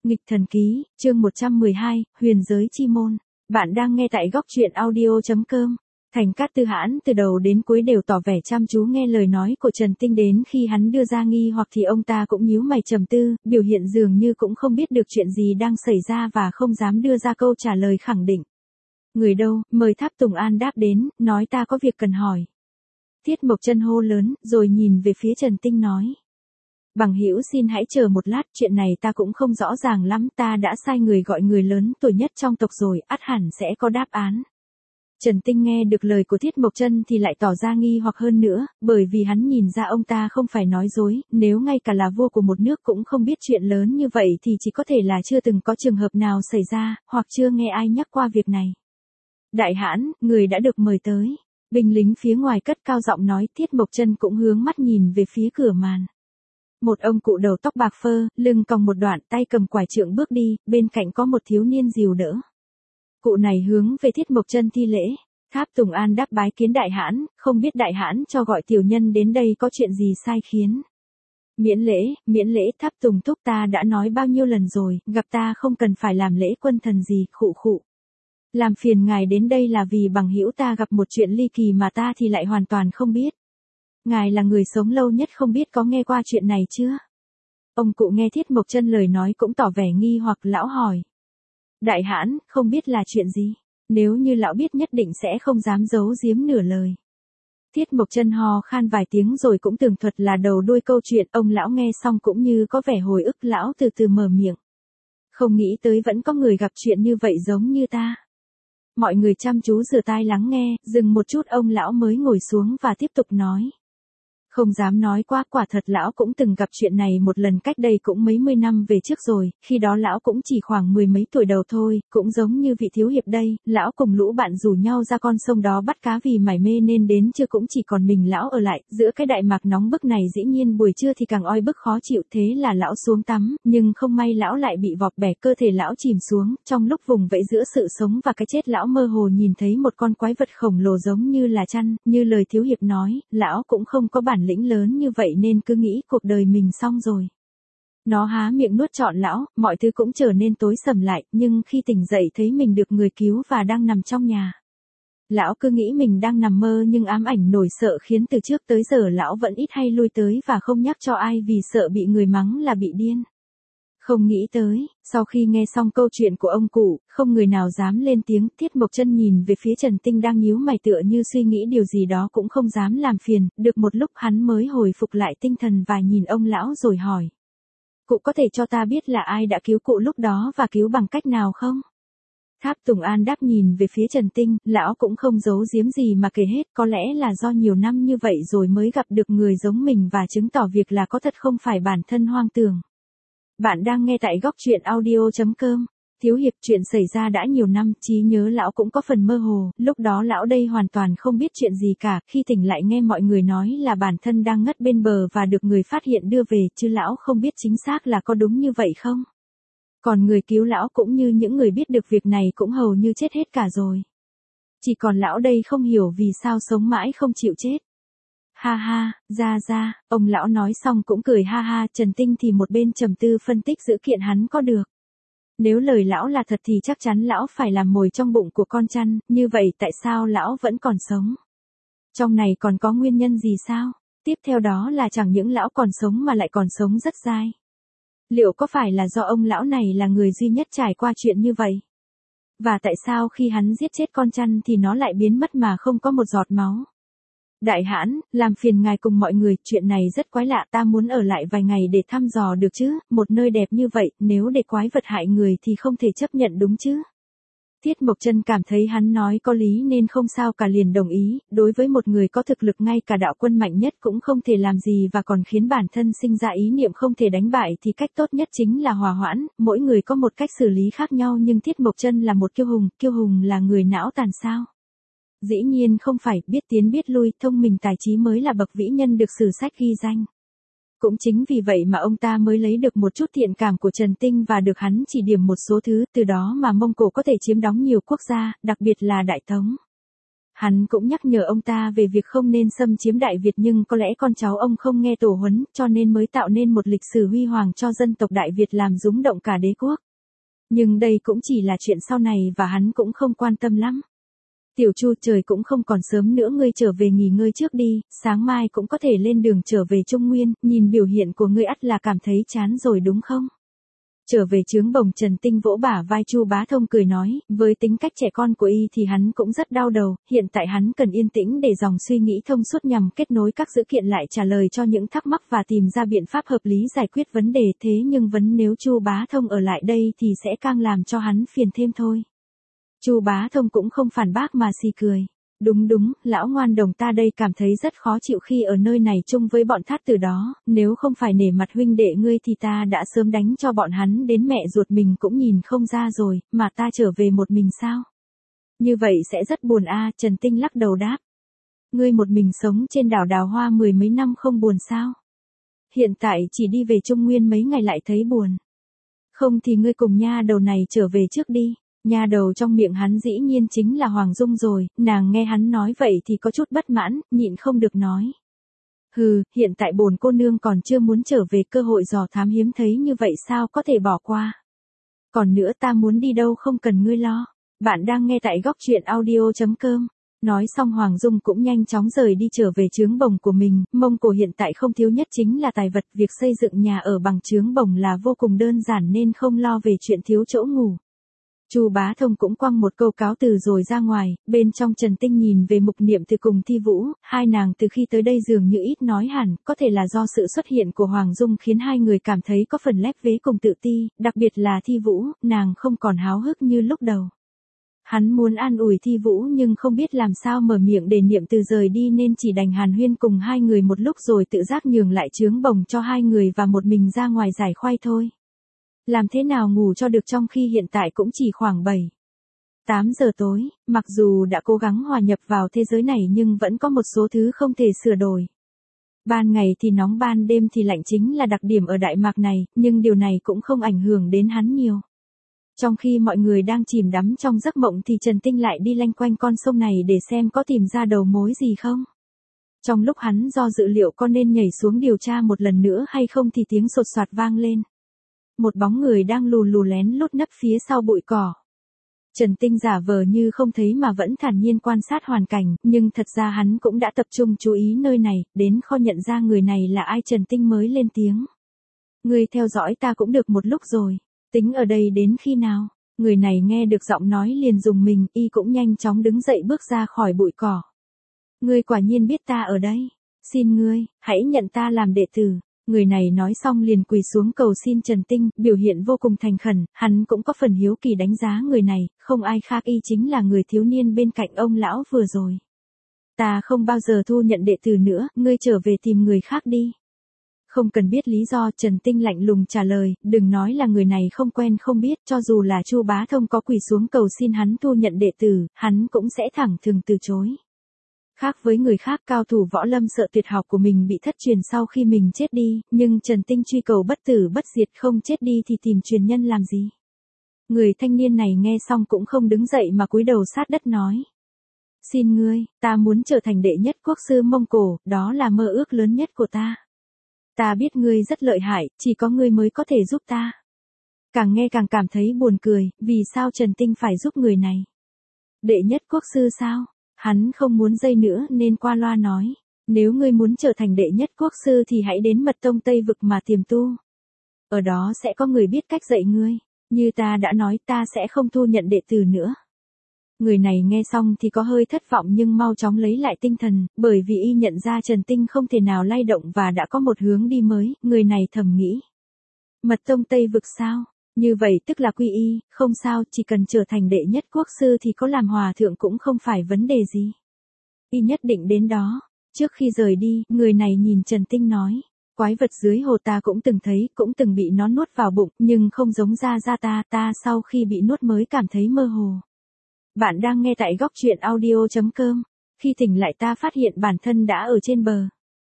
Nghịch thần ký, chương 112, huyền giới chi môn. Bạn đang nghe tại góc truyện audio.com. Thành Cát Tư Hãn từ đầu đến cuối đều tỏ vẻ chăm chú nghe lời nói của Trần Tinh, đến khi hắn đưa ra nghi hoặc thì ông ta cũng nhíu mày trầm tư, biểu hiện dường như cũng không biết được chuyện gì đang xảy ra và không dám đưa ra câu trả lời khẳng định. Người đâu, mời Tháp Tùng An đáp đến, nói ta có việc cần hỏi. Tiết Mộc Chân hô lớn, rồi nhìn về phía Trần Tinh nói. Bằng hữu xin hãy chờ một lát, chuyện này ta cũng không rõ ràng lắm, ta đã sai người gọi người lớn tuổi nhất trong tộc rồi, ắt hẳn sẽ có đáp án. Trần Tinh nghe được lời của Tiết Mộc Chân thì lại tỏ ra nghi hoặc hơn nữa, bởi vì hắn nhìn ra ông ta không phải nói dối, nếu ngay cả là vua của một nước cũng không biết chuyện lớn như vậy thì chỉ có thể là chưa từng có trường hợp nào xảy ra, hoặc chưa nghe ai nhắc qua việc này. Đại hãn, người đã được mời tới. Binh lính phía ngoài cất cao giọng nói. Tiết Mộc Chân cũng hướng mắt nhìn về phía cửa màn. Một ông cụ đầu tóc bạc phơ, lưng còng một đoạn, tay cầm quải trượng bước đi, bên cạnh có một thiếu niên dìu đỡ. Cụ này hướng về Tiết Mộc Chân thi lễ. Tháp Tùng An đáp bái kiến đại hãn, không biết đại hãn cho gọi tiểu nhân đến đây có chuyện gì sai khiến. Miễn lễ, Tháp Tùng thúc, ta đã nói bao nhiêu lần rồi, gặp ta không cần phải làm lễ quân thần gì, khụ. Làm phiền ngài đến đây là vì bằng hữu ta gặp một chuyện ly kỳ mà ta thì lại hoàn toàn không biết. Ngài là người sống lâu nhất, không biết có nghe qua chuyện này chưa? Ông cụ nghe Tiết Mộc Chân lời nói cũng tỏ vẻ nghi hoặc, lão hỏi. Đại hãn, không biết là chuyện gì? Nếu như lão biết nhất định sẽ không dám giấu giếm nửa lời. Tiết Mộc Chân ho khan vài tiếng rồi cũng tường thuật là đầu đuôi câu chuyện, ông lão nghe xong cũng như có vẻ hồi ức, lão từ từ mở miệng. Không nghĩ tới vẫn có người gặp chuyện như vậy giống như ta. Mọi người chăm chú rửa tai lắng nghe, dừng một chút ông lão mới ngồi xuống và tiếp tục nói. Không dám nói quá, quả thật lão cũng từng gặp chuyện này một lần cách đây cũng mấy mươi năm về trước rồi, khi đó lão cũng chỉ khoảng mười mấy tuổi đầu thôi, cũng giống như vị thiếu hiệp đây, lão cùng lũ bạn rủ nhau ra con sông đó bắt cá vì mải mê nên đến trưa cũng chỉ còn mình lão ở lại, giữa cái đại mạc nóng bức này dĩ nhiên buổi trưa thì càng oi bức khó chịu, thế là lão xuống tắm, nhưng không may lão lại bị vọt bẻ, cơ thể lão chìm xuống, trong lúc vùng vẫy giữa sự sống và cái chết lão mơ hồ nhìn thấy một con quái vật khổng lồ giống như là chăn, như lời thiếu hiệp nói, lão cũng không có bản lĩnh lớn như vậy nên cứ nghĩ cuộc đời mình xong rồi. Nó há miệng nuốt trọn lão, mọi thứ cũng trở nên tối sầm lại, nhưng khi tỉnh dậy thấy mình được người cứu và đang nằm trong nhà. Lão cứ nghĩ mình đang nằm mơ nhưng ám ảnh nổi sợ khiến từ trước tới giờ lão vẫn ít hay lui tới và không nhắc cho ai vì sợ bị người mắng là bị điên. Không nghĩ tới, sau khi nghe xong câu chuyện của ông cụ, không người nào dám lên tiếng. Tiết Mộc Chân nhìn về phía Trần Tinh đang nhíu mày tựa như suy nghĩ điều gì đó cũng không dám làm phiền, được một lúc hắn mới hồi phục lại tinh thần và nhìn ông lão rồi hỏi. Cụ có thể cho ta biết là ai đã cứu cụ lúc đó và cứu bằng cách nào không? Tháp Tùng An đáp nhìn về phía Trần Tinh, lão cũng không giấu giếm gì mà kể hết, có lẽ là do nhiều năm như vậy rồi mới gặp được người giống mình và chứng tỏ việc là có thật không phải bản thân hoang tưởng. Bạn đang nghe tại góc truyện audio.com. Thiếu hiệp, chuyện xảy ra đã nhiều năm, trí nhớ lão cũng có phần mơ hồ, lúc đó lão đây hoàn toàn không biết chuyện gì cả, khi tỉnh lại nghe mọi người nói là bản thân đang ngất bên bờ và được người phát hiện đưa về, chứ lão không biết chính xác là có đúng như vậy không. Còn người cứu lão cũng như những người biết được việc này cũng hầu như chết hết cả rồi. Chỉ còn lão đây không hiểu vì sao sống mãi không chịu chết. Ha ha, ra, ông lão nói xong cũng cười ha ha. Trần Tinh thì một bên trầm tư phân tích dữ kiện hắn có được. Nếu lời lão là thật thì chắc chắn lão phải làm mồi trong bụng của con chăn, như vậy tại sao lão vẫn còn sống? Trong này còn có nguyên nhân gì sao? Tiếp theo đó là chẳng những lão còn sống mà lại còn sống rất dai. Liệu có phải là do ông lão này là người duy nhất trải qua chuyện như vậy? Và tại sao khi hắn giết chết con chăn thì nó lại biến mất mà không có một giọt máu? Đại hãn, làm phiền ngài cùng mọi người, chuyện này rất quái lạ, ta muốn ở lại vài ngày để thăm dò được chứ, một nơi đẹp như vậy, nếu để quái vật hại người thì không thể chấp nhận đúng chứ. Tiết Mộc Chân cảm thấy hắn nói có lý nên không sao cả liền đồng ý, đối với một người có thực lực ngay cả đạo quân mạnh nhất cũng không thể làm gì và còn khiến bản thân sinh ra ý niệm không thể đánh bại thì cách tốt nhất chính là hòa hoãn, mỗi người có một cách xử lý khác nhau nhưng Tiết Mộc Chân là một kiêu hùng là người não tàn sao? Dĩ nhiên không phải, biết tiến biết lui, thông minh tài trí mới là bậc vĩ nhân được sử sách ghi danh. Cũng chính vì vậy mà ông ta mới lấy được một chút thiện cảm của Trần Tinh và được hắn chỉ điểm một số thứ, từ đó mà Mông Cổ có thể chiếm đóng nhiều quốc gia, đặc biệt là Đại Tống. Hắn cũng nhắc nhở ông ta về việc không nên xâm chiếm Đại Việt, nhưng có lẽ con cháu ông không nghe tổ huấn, cho nên mới tạo nên một lịch sử huy hoàng cho dân tộc Đại Việt làm rúng động cả đế quốc. Nhưng đây cũng chỉ là chuyện sau này và hắn cũng không quan tâm lắm. Tiểu Chu, trời cũng không còn sớm nữa, ngươi trở về nghỉ ngơi trước đi, sáng mai cũng có thể lên đường trở về Trung Nguyên, nhìn biểu hiện của ngươi ắt là cảm thấy chán rồi đúng không? Trở về trướng bồng, Trần Tinh vỗ bả vai Chu Bá Thông cười nói, với tính cách trẻ con của y thì hắn cũng rất đau đầu, hiện tại hắn cần yên tĩnh để dòng suy nghĩ thông suốt nhằm kết nối các dữ kiện lại, trả lời cho những thắc mắc và tìm ra biện pháp hợp lý giải quyết vấn đề. Thế nhưng nếu Chu Bá Thông ở lại đây thì sẽ càng làm cho hắn phiền thêm thôi. Chu Bá Thông cũng không phản bác mà xì cười. Đúng, lão ngoan đồng ta đây cảm thấy rất khó chịu khi ở nơi này chung với bọn Thát Tử đó, nếu không phải nể mặt huynh đệ ngươi thì ta đã sớm đánh cho bọn hắn đến mẹ ruột mình cũng nhìn không ra rồi, mà ta trở về một mình sao? Như vậy sẽ rất buồn a. Trần Tinh lắc đầu đáp. Ngươi một mình sống trên đảo Đào Hoa mười mấy năm không buồn sao? Hiện tại chỉ đi về Trung Nguyên mấy ngày lại thấy buồn. Không thì ngươi cùng nha đầu này trở về trước đi. Nha đầu trong miệng hắn dĩ nhiên chính là Hoàng Dung rồi, nàng nghe hắn nói vậy thì có chút bất mãn, nhịn không được nói. Hừ, hiện tại bổn cô nương còn chưa muốn trở về, cơ hội dò thám hiếm thấy như vậy sao có thể bỏ qua. Còn nữa, ta muốn đi đâu không cần ngươi lo. Bạn đang nghe tại góc truyện audio.com. Nói xong Hoàng Dung cũng nhanh chóng rời đi trở về trướng bồng của mình. Mông Cổ hiện tại không thiếu nhất chính là tài vật, việc xây dựng nhà ở bằng trướng bồng là vô cùng đơn giản nên không lo về chuyện thiếu chỗ ngủ. Chu Bá Thông cũng quăng một câu cáo từ rồi ra ngoài, bên trong Trần Tinh nhìn về Mục Niệm Từ cùng Thi Vũ, hai nàng từ khi tới đây dường như ít nói hẳn, có thể là do sự xuất hiện của Hoàng Dung khiến hai người cảm thấy có phần lép vế cùng tự ti, đặc biệt là Thi Vũ, nàng không còn háo hức như lúc đầu. Hắn muốn an ủi Thi Vũ nhưng không biết làm sao mở miệng để Niệm Từ rời đi nên chỉ đành hàn huyên cùng hai người một lúc rồi tự giác nhường lại trướng bồng cho hai người và một mình ra ngoài giải khoai thôi. Làm thế nào ngủ cho được trong khi hiện tại cũng chỉ khoảng 7-8 giờ tối, mặc dù đã cố gắng hòa nhập vào thế giới này nhưng vẫn có một số thứ không thể sửa đổi. Ban ngày thì nóng, ban đêm thì lạnh chính là đặc điểm ở Đại Mạc này, nhưng điều này cũng không ảnh hưởng đến hắn nhiều. Trong khi mọi người đang chìm đắm trong giấc mộng thì Trần Tinh lại đi loanh quanh con sông này để xem có tìm ra đầu mối gì không. Trong lúc hắn do dự liệu có nên nhảy xuống điều tra một lần nữa hay không thì tiếng sột soạt vang lên. Một bóng người đang lù lù lén lút nấp phía sau bụi cỏ. Trần Tinh giả vờ như không thấy mà vẫn thản nhiên quan sát hoàn cảnh, nhưng thật ra hắn cũng đã tập trung chú ý nơi này, đến kho nhận ra người này là ai Trần Tinh mới lên tiếng. Ngươi theo dõi ta cũng được một lúc rồi, tính ở đây đến khi nào? Người này nghe được giọng nói liền rùng mình, y cũng nhanh chóng đứng dậy bước ra khỏi bụi cỏ. Ngươi quả nhiên biết ta ở đây, xin ngươi, hãy nhận ta làm đệ tử. Người này nói xong liền quỳ xuống cầu xin Trần Tinh, biểu hiện vô cùng thành khẩn, hắn cũng có phần hiếu kỳ đánh giá người này, không ai khác y chính là người thiếu niên bên cạnh ông lão vừa rồi. Ta không bao giờ thu nhận đệ tử nữa, ngươi trở về tìm người khác đi. Không cần biết lý do, Trần Tinh lạnh lùng trả lời, đừng nói là người này không quen không biết, cho dù là Chu Bá Thông có quỳ xuống cầu xin hắn thu nhận đệ tử, hắn cũng sẽ thẳng thừng từ chối. Khác với người khác, cao thủ võ lâm sợ tuyệt học của mình bị thất truyền sau khi mình chết đi, nhưng Trần Tinh truy cầu bất tử bất diệt, không chết đi thì tìm truyền nhân làm gì. Người thanh niên này nghe xong cũng không đứng dậy mà cúi đầu sát đất nói. Xin ngươi, ta muốn trở thành đệ nhất quốc sư Mông Cổ, đó là mơ ước lớn nhất của ta. Ta biết ngươi rất lợi hại, chỉ có ngươi mới có thể giúp ta. Càng nghe càng cảm thấy buồn cười, vì sao Trần Tinh phải giúp người này? Đệ nhất quốc sư sao? Hắn không muốn dây nữa nên qua loa nói, nếu ngươi muốn trở thành đệ nhất quốc sư thì hãy đến Mật Tông Tây Vực mà tiềm tu. Ở đó sẽ có người biết cách dạy ngươi, như ta đã nói ta sẽ không thu nhận đệ tử nữa. Người này nghe xong thì có hơi thất vọng nhưng mau chóng lấy lại tinh thần, bởi vì y nhận ra Trần Tinh không thể nào lay động và đã có một hướng đi mới, người này thầm nghĩ. Mật Tông Tây Vực sao? Như vậy tức là quy y, không sao, chỉ cần trở thành đệ nhất quốc sư thì có làm hòa thượng cũng không phải vấn đề gì. Y nhất định đến đó. Trước khi rời đi, người này nhìn Trần Tinh nói, quái vật dưới hồ ta cũng từng thấy, cũng từng bị nó nuốt vào bụng, nhưng không giống ra ta sau khi bị nuốt mới cảm thấy mơ hồ. Bạn đang nghe tại góc truyện audio.com, khi tỉnh lại ta phát hiện bản thân đã ở trên bờ.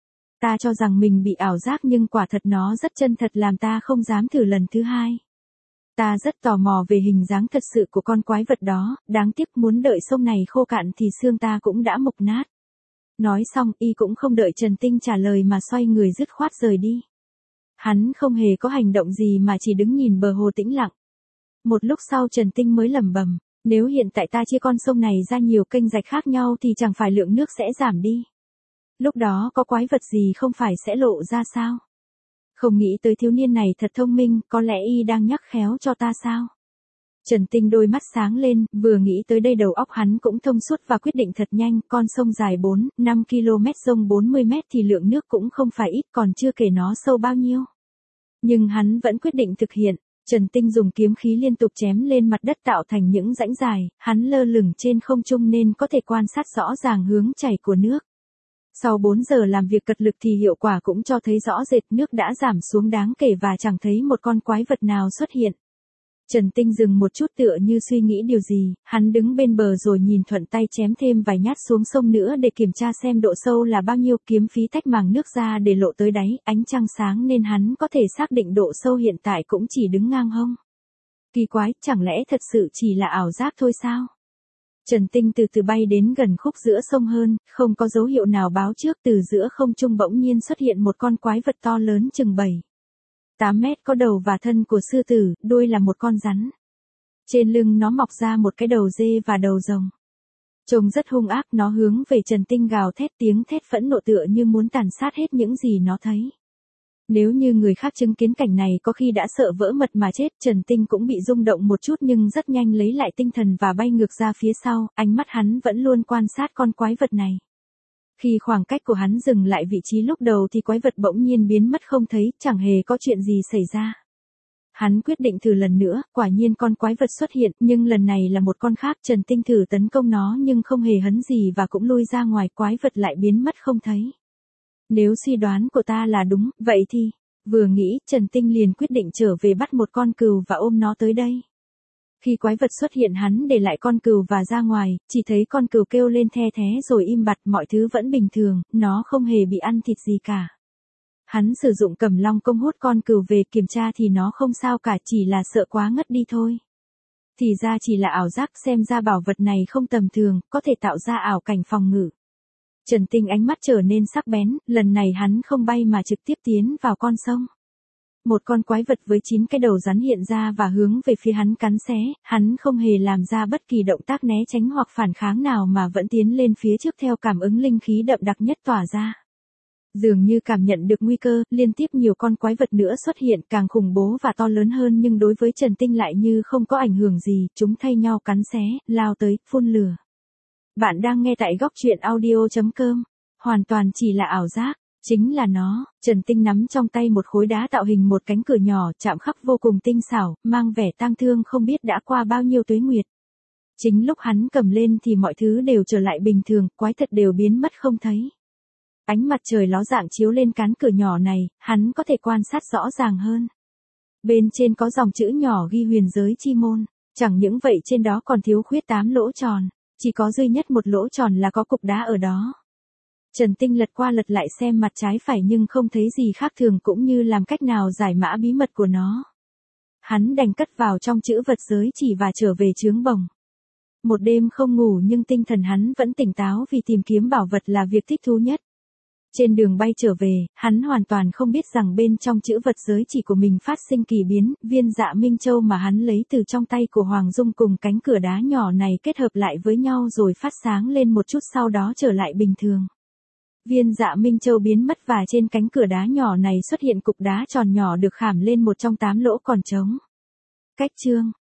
Ta cho rằng mình bị ảo giác nhưng quả thật nó rất chân thật làm ta không dám thử lần thứ hai. Ta rất tò mò về hình dáng thật sự của con quái vật đó, đáng tiếc muốn đợi sông này khô cạn thì xương ta cũng đã mục nát. Nói xong y cũng không đợi Trần Tinh trả lời mà xoay người dứt khoát rời đi. Hắn không hề có hành động gì mà chỉ đứng nhìn bờ hồ tĩnh lặng. Một lúc sau Trần Tinh mới lẩm bẩm, nếu hiện tại ta chia con sông này ra nhiều kênh rạch khác nhau thì chẳng phải lượng nước sẽ giảm đi. Lúc đó có quái vật gì không phải sẽ lộ ra sao? Không nghĩ tới thiếu niên này thật thông minh, có lẽ y đang nhắc khéo cho ta sao? Trần Tinh đôi mắt sáng lên, vừa nghĩ tới đây đầu óc hắn cũng thông suốt và quyết định thật nhanh, con sông dài 4-5 km rộng 40 mét thì lượng nước cũng không phải ít, còn chưa kể nó sâu bao nhiêu. Nhưng hắn vẫn quyết định thực hiện. Trần Tinh dùng kiếm khí liên tục chém lên mặt đất tạo thành những rãnh dài, hắn lơ lửng trên không trung nên có thể quan sát rõ ràng hướng chảy của nước. Sau 4 giờ làm việc cật lực thì hiệu quả cũng cho thấy rõ rệt, nước đã giảm xuống đáng kể và chẳng thấy một con quái vật nào xuất hiện. Trần Tinh dừng một chút tựa như suy nghĩ điều gì, hắn đứng bên bờ rồi nhìn thuận tay chém thêm vài nhát xuống sông nữa để kiểm tra xem độ sâu là bao nhiêu, kiếm phí tách màng nước ra để lộ tới đáy, ánh trăng sáng nên hắn có thể xác định độ sâu hiện tại cũng chỉ đứng ngang hông. Kỳ quái, chẳng lẽ thật sự chỉ là ảo giác thôi sao? Trần Tinh từ từ bay đến gần khúc giữa sông hơn, không có dấu hiệu nào báo trước, từ giữa không trung bỗng nhiên xuất hiện một con quái vật to lớn chừng 7-8 mét, có đầu và thân của sư tử, đuôi là một con rắn. Trên lưng nó mọc ra một cái đầu dê và đầu rồng. Trông rất hung ác, nó hướng về Trần Tinh gào thét, tiếng thét phẫn nộ tựa như muốn tàn sát hết những gì nó thấy. Nếu như người khác chứng kiến cảnh này có khi đã sợ vỡ mật mà chết, Trần Tinh cũng bị rung động một chút nhưng rất nhanh lấy lại tinh thần và bay ngược ra phía sau, ánh mắt hắn vẫn luôn quan sát con quái vật này. Khi khoảng cách của hắn dừng lại vị trí lúc đầu thì quái vật bỗng nhiên biến mất không thấy, chẳng hề có chuyện gì xảy ra. Hắn quyết định thử lần nữa, quả nhiên con quái vật xuất hiện, nhưng lần này là một con khác. Trần Tinh thử tấn công nó nhưng không hề hấn gì và cũng lui ra ngoài, quái vật lại biến mất không thấy. Nếu suy đoán của ta là đúng, vậy thì, vừa nghĩ, Trần Tinh liền quyết định trở về bắt một con cừu và ôm nó tới đây. Khi quái vật xuất hiện hắn để lại con cừu và ra ngoài, chỉ thấy con cừu kêu lên the thé rồi im bặt, mọi thứ vẫn bình thường, nó không hề bị ăn thịt gì cả. Hắn sử dụng Cẩm Long công hút con cừu về, kiểm tra thì nó không sao cả, chỉ là sợ quá ngất đi thôi. Thì ra chỉ là ảo giác, xem ra bảo vật này không tầm thường, có thể tạo ra ảo cảnh phòng ngự. Trần Tinh ánh mắt trở nên sắc bén, lần này hắn không bay mà trực tiếp tiến vào con sông. Một con quái vật với 9 cái đầu rắn hiện ra và hướng về phía hắn cắn xé, hắn không hề làm ra bất kỳ động tác né tránh hoặc phản kháng nào mà vẫn tiến lên phía trước theo cảm ứng linh khí đậm đặc nhất tỏa ra. Dường như cảm nhận được nguy cơ, liên tiếp nhiều con quái vật nữa xuất hiện, càng khủng bố và to lớn hơn, nhưng đối với Trần Tinh lại như không có ảnh hưởng gì, chúng thay nhau cắn xé, lao tới, phun lửa. Bạn đang nghe tại góc truyện audio.com, hoàn toàn chỉ là ảo giác. Chính là nó. Trần Tinh nắm trong tay một khối đá tạo hình một cánh cửa nhỏ, chạm khắc vô cùng tinh xảo, mang vẻ tang thương không biết đã qua bao nhiêu tuế nguyệt. Chính lúc hắn cầm lên thì mọi thứ đều trở lại bình thường, quái thật đều biến mất không thấy. Ánh mặt trời ló dạng chiếu lên cán cửa nhỏ này, hắn có thể quan sát rõ ràng hơn. Bên trên có dòng chữ nhỏ ghi huyền giới chi môn, chẳng những vậy trên đó còn thiếu khuyết 8 lỗ tròn, chỉ có duy nhất một lỗ tròn là có cục đá ở đó. Trần Tinh lật qua lật lại xem mặt trái phải nhưng không thấy gì khác thường cũng như làm cách nào giải mã bí mật của nó. Hắn đành cất vào trong chữ vật giới chỉ và trở về trướng bồng. Một đêm không ngủ nhưng tinh thần hắn vẫn tỉnh táo vì tìm kiếm bảo vật là việc thích thú nhất. Trên đường bay trở về, hắn hoàn toàn không biết rằng bên trong chữ vật giới chỉ của mình phát sinh kỳ biến, viên Dạ Minh Châu mà hắn lấy từ trong tay của Hoàng Dung cùng cánh cửa đá nhỏ này kết hợp lại với nhau rồi phát sáng lên một chút, sau đó trở lại bình thường. Viên Dạ Minh Châu biến mất và trên cánh cửa đá nhỏ này xuất hiện cục đá tròn nhỏ được khảm lên một trong 8 lỗ còn trống. Cách chương